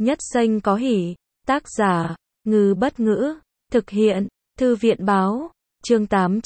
Nhất Xanh có hỉ. Tác giả, Ngư Bất Ngữ. Thực hiện, Thư viện Báo. Chương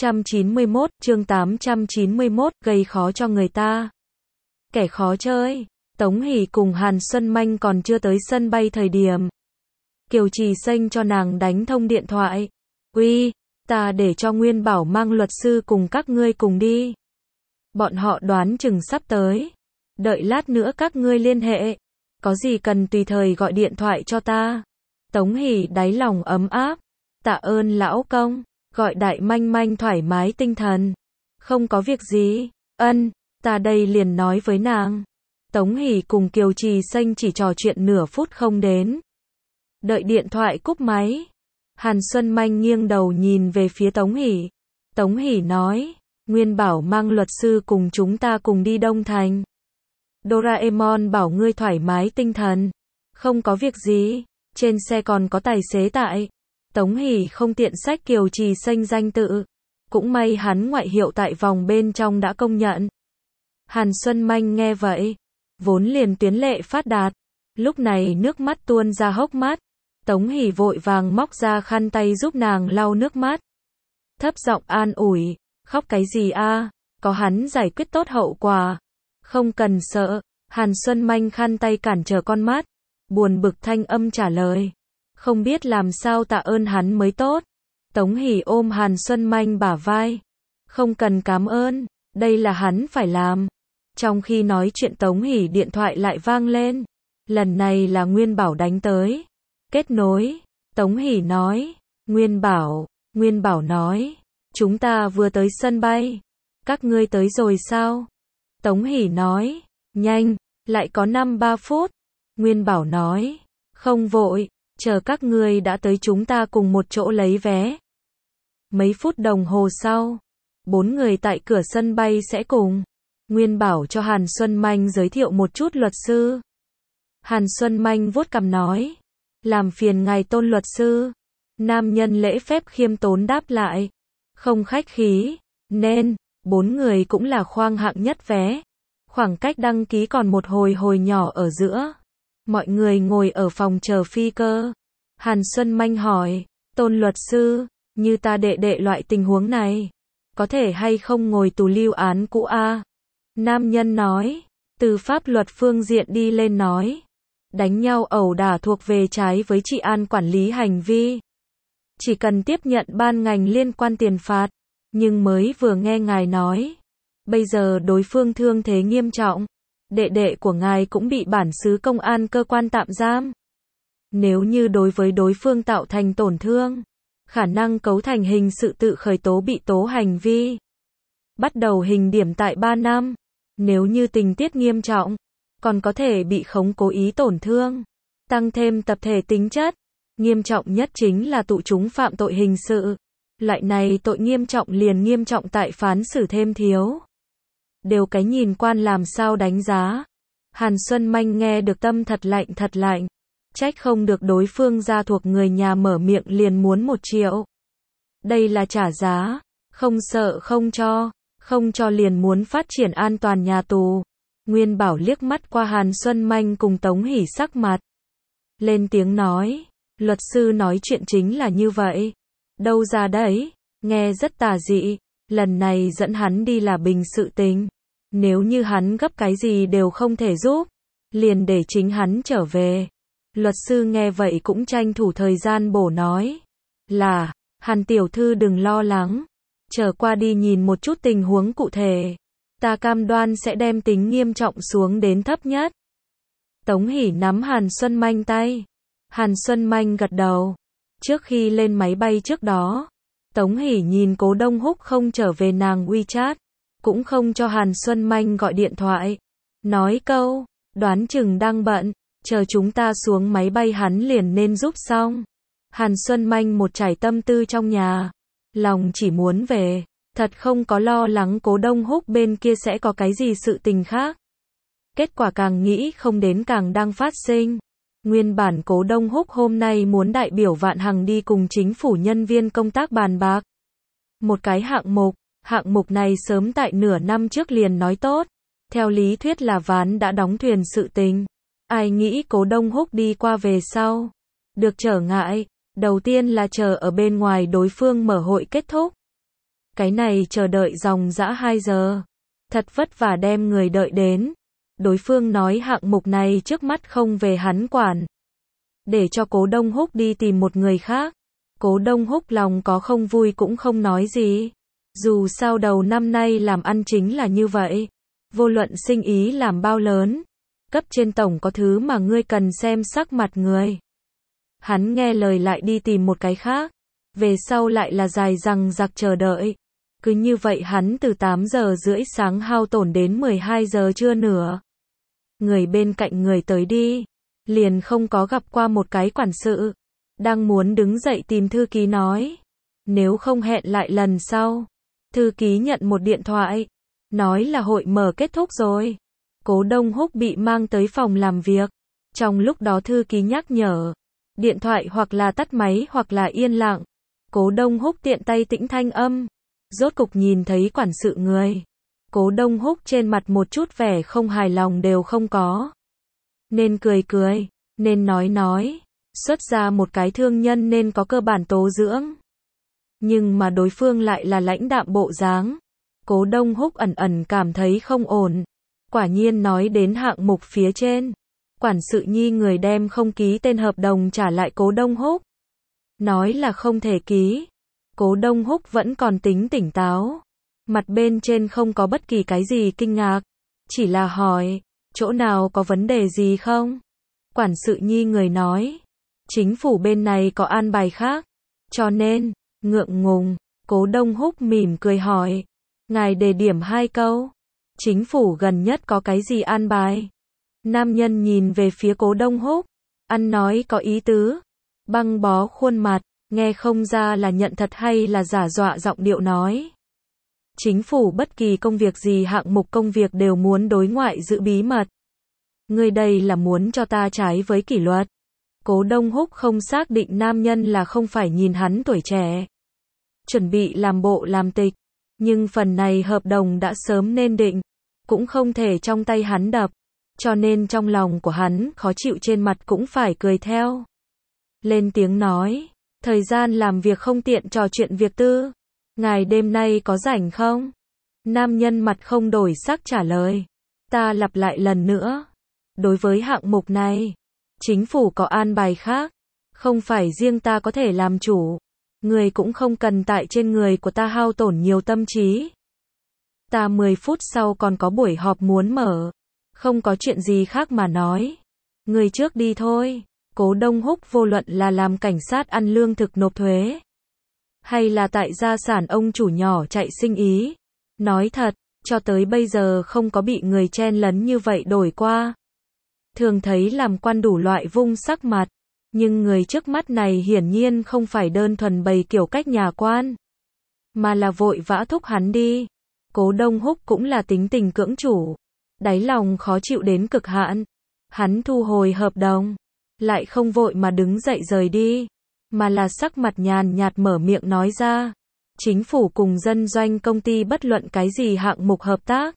891, gây khó cho người ta. Kẻ khó chơi. Tống Hỷ cùng Hàn Xuân Manh còn chưa tới sân bay thời điểm. Kiều Trì Xanh cho nàng đánh thông điện thoại. Uy, ta để cho Nguyên Bảo mang luật sư cùng các ngươi cùng đi. Bọn họ đoán chừng sắp tới. Đợi lát nữa các ngươi liên hệ. Có gì cần tùy thời gọi điện thoại cho ta. Tống Hỷ đáy lòng ấm áp. Tạ ơn lão công. Gọi Đại Manh Manh thoải mái tinh thần. Không có việc gì. Ân, ta đây liền nói với nàng. Tống Hỷ cùng Kiều Trì Xanh chỉ trò chuyện nửa phút không đến. Đợi điện thoại cúp máy. Hàn Xuân Manh nghiêng đầu nhìn về phía Tống Hỷ. Tống Hỷ nói, Nguyên Bảo mang luật sư cùng chúng ta cùng đi Đông Thành. Doraemon bảo ngươi thoải mái tinh thần. Không có việc gì, trên xe còn có tài xế tại. Tống Hỷ không tiện xách Kiều Trì Xanh danh tự. Cũng may hắn ngoại hiệu tại vòng bên trong đã công nhận. Hàn Xuân Manh nghe vậy, vốn liền tuyến lệ phát đạt. Lúc này nước mắt tuôn ra hốc mắt. Tống Hỷ vội vàng móc ra khăn tay giúp nàng lau nước mắt. Thấp giọng an ủi, khóc cái gì a? Có hắn giải quyết tốt hậu quả. Không cần sợ. Hàn Xuân Manh khăn tay cản trở con mắt. Buồn bực thanh âm trả lời. Không biết làm sao tạ ơn hắn mới tốt. Tống Hỷ ôm Hàn Xuân Manh bả vai. Không cần cảm ơn, đây là hắn phải làm. Trong khi nói chuyện Tống Hỷ điện thoại lại vang lên. Lần này là Nguyên Bảo đánh tới. Kết nối. Tống Hỷ nói. Nguyên Bảo nói. Chúng ta vừa tới sân bay. Các ngươi tới rồi sao? Tống Hỷ nói. Nhanh, lại có 5-3 phút. Nguyên Bảo nói. Không vội, chờ các ngươi đã tới chúng ta cùng một chỗ lấy vé. Mấy phút đồng hồ sau, 4 người tại cửa sân bay sẽ cùng. Nguyên Bảo cho Hàn Xuân Manh giới thiệu một chút luật sư. Hàn Xuân Manh vuốt cằm nói. Làm phiền ngài Tôn luật sư. Nam nhân lễ phép khiêm tốn đáp lại. Không khách khí, nên, 4 người cũng là khoang hạng nhất vé. Khoảng cách đăng ký còn một hồi nhỏ ở giữa. Mọi người ngồi ở phòng chờ phi cơ. Hàn Xuân Manh hỏi, Tôn luật sư, như ta đệ loại tình huống này, có thể hay không ngồi tù lưu án cũ a? Nam nhân nói, từ pháp luật phương diện đi lên nói. Đánh nhau ẩu đả thuộc về trái với trị an quản lý hành vi. Chỉ cần tiếp nhận ban ngành liên quan tiền phạt. Nhưng mới vừa nghe ngài nói. Bây giờ đối phương thương thế nghiêm trọng. Đệ của ngài cũng bị bản xứ công an cơ quan tạm giam. Nếu như đối với đối phương tạo thành tổn thương, khả năng cấu thành hình sự tự khởi tố bị tố hành vi. Bắt đầu hình điểm tại 3 năm. Nếu như tình tiết nghiêm trọng, còn có thể bị khống cố ý tổn thương. Tăng thêm tập thể tính chất. Nghiêm trọng nhất chính là tụ chúng phạm tội hình sự. Loại này tội nghiêm trọng liền nghiêm trọng tại phán xử thêm thiếu. Đều cái nhìn quan làm sao đánh giá. Hàn Xuân Manh nghe được tâm thật lạnh. Trách không được đối phương gia thuộc người nhà mở miệng liền muốn 1 triệu. Đây là trả giá. Không sợ không cho liền muốn phát triển an toàn nhà tù. Nguyên Bảo liếc mắt qua Hàn Xuân Manh cùng Tống Hỷ sắc mặt. Lên tiếng nói. Luật sư nói chuyện chính là như vậy. Đâu ra đấy, nghe rất tà dị. Lần này dẫn hắn đi là bình sự tình. Nếu như hắn gấp cái gì đều không thể giúp, liền để chính hắn trở về. Luật sư nghe vậy cũng tranh thủ thời gian bổ nói. Là, Hàn tiểu thư đừng lo lắng. Chờ qua đi nhìn một chút tình huống cụ thể. Ta cam đoan sẽ đem tính nghiêm trọng xuống đến thấp nhất. Tống Hỷ nắm Hàn Xuân Manh tay. Hàn Xuân Manh gật đầu. Trước khi lên máy bay trước đó, Tống Hỷ nhìn Cố Đông Húc không trở về nàng WeChat, cũng không cho Hàn Xuân Manh gọi điện thoại. Nói câu, đoán chừng đang bận, chờ chúng ta xuống máy bay hắn liền nên giúp xong. Hàn Xuân Manh một trải tâm tư trong nhà, lòng chỉ muốn về, thật không có lo lắng Cố Đông Húc bên kia sẽ có cái gì sự tình khác. Kết quả càng nghĩ không đến càng đang phát sinh. Nguyên bản Cố Đông Húc hôm nay muốn đại biểu Vạn Hằng đi cùng chính phủ nhân viên công tác bàn bạc. Một cái hạng mục này sớm tại nửa năm trước liền nói tốt. Theo lý thuyết là ván đã đóng thuyền sự tình. Ai nghĩ Cố Đông Húc đi qua về sau. Được trở ngại, đầu tiên là chờ ở bên ngoài đối phương mở hội kết thúc. Cái này chờ đợi dòng dã 2 giờ. Thật vất vả đem người đợi đến. Đối phương nói hạng mục này trước mắt không về hắn quản. Để cho Cố Đông Húc đi tìm một người khác. Cố Đông Húc lòng có không vui cũng không nói gì. Dù sao đầu năm nay làm ăn chính là như vậy. Vô luận sinh ý làm bao lớn. Cấp trên tổng có thứ mà ngươi cần xem sắc mặt người. Hắn nghe lời lại đi tìm một cái khác. Về sau lại là dài dằng dặc chờ đợi. Cứ như vậy hắn từ 8 giờ rưỡi sáng hao tổn đến 12 giờ trưa nữa. Người bên cạnh người tới đi. Liền không có gặp qua một cái quản sự. Đang muốn đứng dậy tìm thư ký nói. Nếu không hẹn lại lần sau. Thư ký nhận một điện thoại. Nói là hội mở kết thúc rồi. Cố Đông Húc bị mang tới phòng làm việc. Trong lúc đó thư ký nhắc nhở. Điện thoại hoặc là tắt máy hoặc là yên lặng. Cố Đông Húc tiện tay tĩnh thanh âm. Rốt cục nhìn thấy quản sự người. Cố Đông Húc trên mặt một chút vẻ không hài lòng đều không có. Nên cười cười, nên nói. Xuất ra một cái thương nhân nên có cơ bản tố dưỡng. Nhưng mà đối phương lại là lãnh đạm bộ dáng. Cố Đông Húc ẩn ẩn cảm thấy không ổn. Quả nhiên nói đến hạng mục phía trên. Quản sự nhi người đem không ký tên hợp đồng trả lại Cố Đông Húc. Nói là không thể ký. Cố Đông Húc vẫn còn tính tỉnh táo. Mặt bên trên không có bất kỳ cái gì kinh ngạc. Chỉ là hỏi, chỗ nào có vấn đề gì không? Quản sự nhi người nói. Chính phủ bên này có an bài khác. Cho nên, ngượng ngùng. Cố Đông Húc mỉm cười hỏi. Ngài đề điểm 2 câu. Chính phủ gần nhất có cái gì an bài? Nam nhân nhìn về phía Cố Đông Húc. Ăn nói có ý tứ. Băng bó khuôn mặt. Nghe không ra là nhận thật hay là giả dọa giọng điệu nói. Chính phủ bất kỳ công việc gì hạng mục công việc đều muốn đối ngoại giữ bí mật. Ngươi đây là muốn cho ta trái với kỷ luật. Cố Đông Húc không xác định nam nhân là không phải nhìn hắn tuổi trẻ. Chuẩn bị làm bộ làm tịch. Nhưng phần này hợp đồng đã sớm nên định. Cũng không thể trong tay hắn đập. Cho nên trong lòng của hắn khó chịu trên mặt cũng phải cười theo. Lên tiếng nói. Thời gian làm việc không tiện trò chuyện việc tư. Ngài đêm nay có rảnh không? Nam nhân mặt không đổi sắc trả lời. Ta lặp lại lần nữa. Đối với hạng mục này, chính phủ có an bài khác. Không phải riêng ta có thể làm chủ. Người cũng không cần tại trên người của ta hao tổn nhiều tâm trí. Ta 10 phút sau còn có buổi họp muốn mở. Không có chuyện gì khác mà nói. Người trước đi thôi. Cố Đông Húc vô luận là làm cảnh sát ăn lương thực nộp thuế. Hay là tại gia sản ông chủ nhỏ chạy sinh ý. Nói thật, cho tới bây giờ không có bị người chen lấn như vậy đổi qua. Thường thấy làm quan đủ loại vung sắc mặt. Nhưng người trước mắt này hiển nhiên không phải đơn thuần bày kiểu cách nhà quan. Mà là vội vã thúc hắn đi. Cố Đông Húc cũng là tính tình cưỡng chủ. Đáy lòng khó chịu đến cực hạn. Hắn thu hồi hợp đồng. Lại không vội mà đứng dậy rời đi. Mà là sắc mặt nhàn nhạt mở miệng nói ra. Chính phủ cùng dân doanh công ty bất luận cái gì hạng mục hợp tác.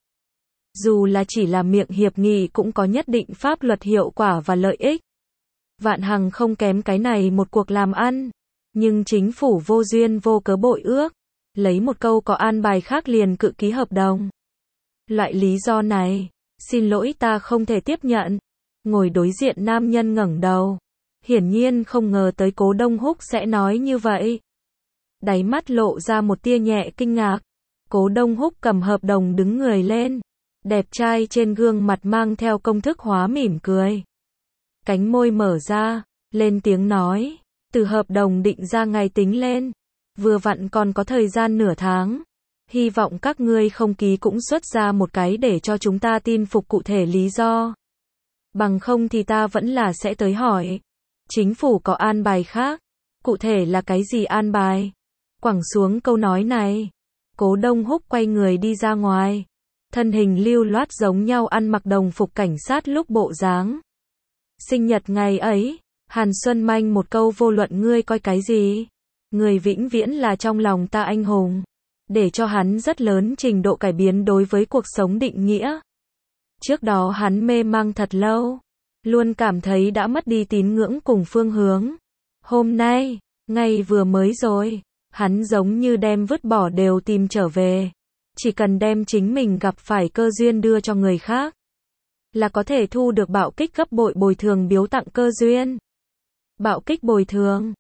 Dù là chỉ là miệng hiệp nghị cũng có nhất định pháp luật hiệu quả và lợi ích. Vạn Hằng không kém cái này một cuộc làm ăn. Nhưng chính phủ vô duyên vô cớ bội ước. Lấy một câu có an bài khác liền cự ký hợp đồng. Loại lý do này, xin lỗi ta không thể tiếp nhận. Ngồi đối diện nam nhân ngẩng đầu. Hiển nhiên không ngờ tới Cố Đông Húc sẽ nói như vậy. Đáy mắt lộ ra một tia nhẹ kinh ngạc. Cố Đông Húc cầm hợp đồng đứng người lên. Đẹp trai trên gương mặt mang theo công thức hóa mỉm cười. Cánh môi mở ra, lên tiếng nói. Từ hợp đồng định ra ngày tính lên. Vừa vặn còn có thời gian nửa tháng. Hy vọng các ngươi không ký cũng xuất ra một cái để cho chúng ta tin phục cụ thể lý do. Bằng không thì ta vẫn là sẽ tới hỏi. Chính phủ có an bài khác. Cụ thể là cái gì an bài? Quẳng xuống câu nói này. Cố Đông Húc quay người đi ra ngoài. Thân hình lưu loát giống nhau ăn mặc đồng phục cảnh sát lúc bộ dáng. Sinh nhật ngày ấy, Hàn Xuân Manh một câu vô luận ngươi coi cái gì. Người vĩnh viễn là trong lòng ta anh hùng. Để cho hắn rất lớn trình độ cải biến đối với cuộc sống định nghĩa. Trước đó hắn mê mang thật lâu. Luôn cảm thấy đã mất đi tín ngưỡng cùng phương hướng. Hôm nay, ngay vừa mới rồi, hắn giống như đem vứt bỏ đều tìm trở về. Chỉ cần đem chính mình gặp phải cơ duyên đưa cho người khác, là có thể thu được bạo kích gấp bội bồi thường biếu tặng cơ duyên. Bạo kích bồi thường.